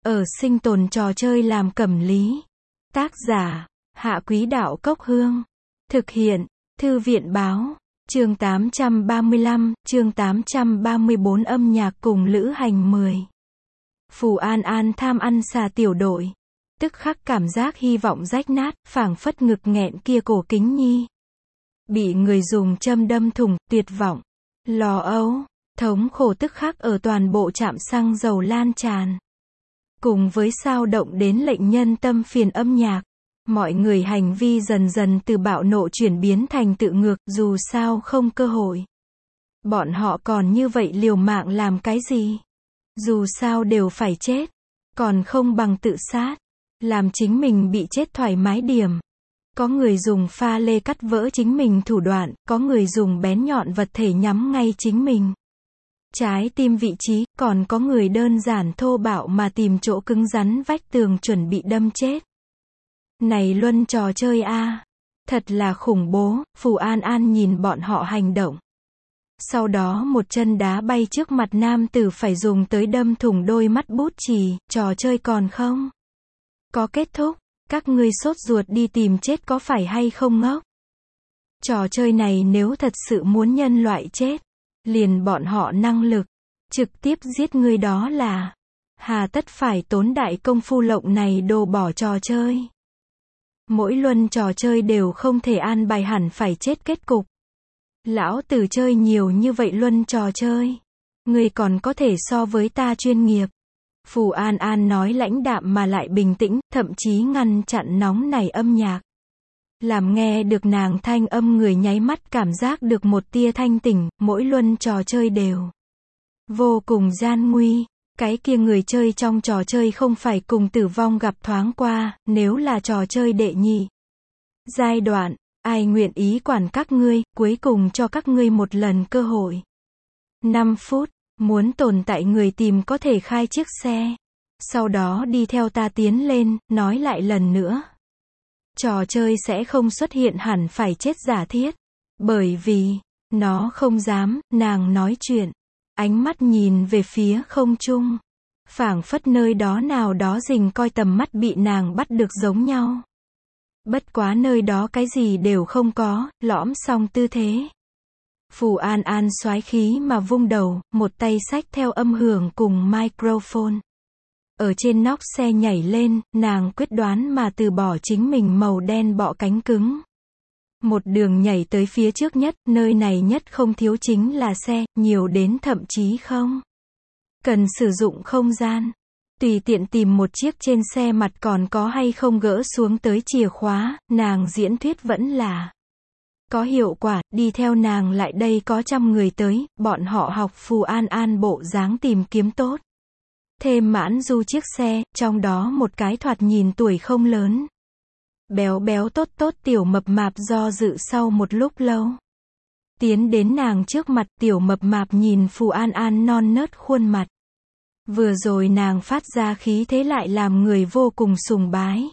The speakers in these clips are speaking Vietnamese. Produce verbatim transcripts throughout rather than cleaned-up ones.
Ở sinh tồn trò chơi làm cẩm lý. Tác giả, Hạ Quý Đạo Cốc Hương. Thực hiện, Thư viện Báo. Chương tám trăm ba mươi lăm, chương tám trăm ba mươi bốn âm nhạc cùng lữ hành mười. Phù An An tham ăn xà tiểu đội. Tức khắc cảm giác hy vọng rách nát, phảng phất ngực nghẹn kia cổ kính nhi. Bị người dùng châm đâm thủng, tuyệt vọng, lo âu, thống khổ tức khắc ở toàn bộ trạm xăng dầu lan tràn. Cùng với sao động đến lệnh nhân tâm phiền âm nhạc, mọi người hành vi dần dần từ bạo nộ chuyển biến thành tự ngược, dù sao không cơ hội. Bọn họ còn như vậy liều mạng làm cái gì? Dù sao đều phải chết, còn không bằng tự sát, làm chính mình bị chết thoải mái điểm. Có người dùng pha lê cắt vỡ chính mình thủ đoạn, có người dùng bén nhọn vật thể nhắm ngay chính mình. Trái tim vị trí, còn có người đơn giản thô bạo mà tìm chỗ cứng rắn vách tường chuẩn bị đâm chết. Này luân trò chơi a, thật là khủng bố. Phù An An nhìn bọn họ hành động. Sau đó một chân đá bay trước mặt nam tử phải dùng tới đâm thủng đôi mắt bút chì. Trò chơi còn không có kết thúc, các ngươi sốt ruột đi tìm chết có phải hay không ngốc? Trò chơi này nếu thật sự muốn nhân loại chết, liền bọn họ năng lực trực tiếp giết ngươi đó là, hà tất phải tốn đại công phu lộng này đồ bỏ trò chơi. Mỗi luân trò chơi đều không thể an bài hẳn phải chết kết cục. Lão tử chơi nhiều như vậy luân trò chơi, ngươi còn có thể so với ta chuyên nghiệp. Phù An An nói lãnh đạm mà lại bình tĩnh, thậm chí ngăn chặn nóng nảy âm nhạc. Làm nghe được nàng thanh âm người nháy mắt cảm giác được một tia thanh tỉnh. Mỗi luân trò chơi đều vô cùng gian nguy. Cái kia người chơi trong trò chơi không phải cùng tử vong gặp thoáng qua, nếu là trò chơi đệ nhị giai đoạn, ai nguyện ý quản các ngươi, cuối cùng cho các ngươi một lần cơ hội. năm phút, muốn tồn tại người tìm có thể khai chiếc xe. Sau đó đi theo ta tiến lên, nói lại lần nữa. Trò chơi sẽ không xuất hiện hẳn phải chết giả thiết. Bởi vì, nó không dám, nàng nói chuyện. Ánh mắt nhìn về phía không trung. Phảng phất nơi đó nào đó rình coi tầm mắt bị nàng bắt được giống nhau. Bất quá nơi đó cái gì đều không có, lõm xong tư thế. Phù An An soái khí mà vung đầu, một tay xách theo âm hưởng cùng microphone. Ở trên nóc xe nhảy lên, nàng quyết đoán mà từ bỏ chính mình màu đen bọ cánh cứng. Một đường nhảy tới phía trước nhất, nơi này nhất không thiếu chính là xe, nhiều đến thậm chí không cần sử dụng không gian. Tùy tiện tìm một chiếc trên xe mặt còn có hay không gỡ xuống tới chìa khóa, nàng diễn thuyết vẫn là có hiệu quả. Đi theo nàng lại đây có trăm người tới, bọn họ học Phù An An bộ dáng tìm kiếm tốt. Thêm mãn du chiếc xe, trong đó một cái thoạt nhìn tuổi không lớn. Béo béo tốt tốt tiểu mập mạp do dự sau một lúc lâu. Tiến đến nàng trước mặt, tiểu mập mạp nhìn Phù An An non nớt khuôn mặt. Vừa rồi nàng phát ra khí thế lại làm người vô cùng sùng bái.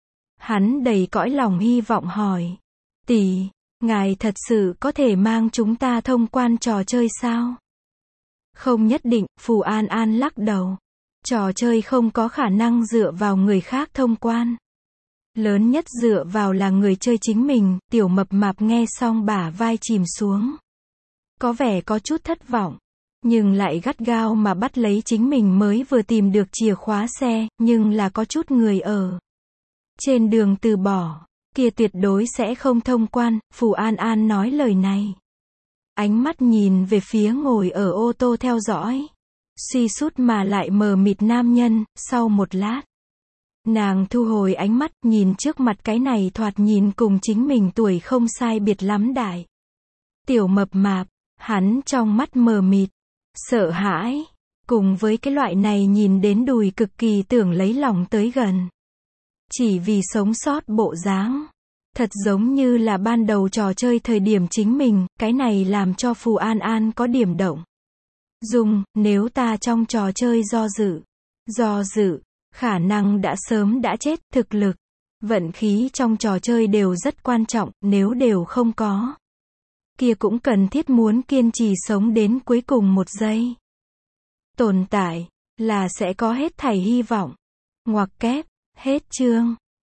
Hắn đầy cõi lòng hy vọng hỏi. Tỷ, ngài thật sự có thể mang chúng ta thông quan trò chơi sao? Không nhất định, Phù An An lắc đầu. Trò chơi không có khả năng dựa vào người khác thông quan. Lớn nhất dựa vào là người chơi chính mình. Tiểu mập mạp nghe xong bả vai chìm xuống. Có vẻ có chút thất vọng. Nhưng lại gắt gao mà bắt lấy chính mình mới vừa tìm được chìa khóa xe, nhưng là có chút người ở trên đường từ bỏ, kia tuyệt đối sẽ không thông quan. Phù An An nói lời này. Ánh mắt nhìn về phía ngồi ở ô tô theo dõi. Suy sút mà lại mờ mịt nam nhân, sau một lát. Nàng thu hồi ánh mắt, nhìn trước mặt cái này thoạt nhìn cùng chính mình tuổi không sai biệt lắm đại. Tiểu mập mạp, hắn trong mắt mờ mịt, sợ hãi, cùng với cái loại này nhìn đến đùi cực kỳ tưởng lấy lòng tới gần. Chỉ vì sống sót bộ dáng. Thật giống như là ban đầu trò chơi thời điểm chính mình, cái này làm cho Phù An An có điểm động. Dung, nếu ta trong trò chơi do dự, do dự, khả năng đã sớm đã chết. Thực lực, vận khí trong trò chơi đều rất quan trọng, nếu đều không có, kia cũng cần thiết muốn kiên trì sống đến cuối cùng một giây. Tồn tại, là sẽ có hết thảy hy vọng. Ngoặc kép, hết chương.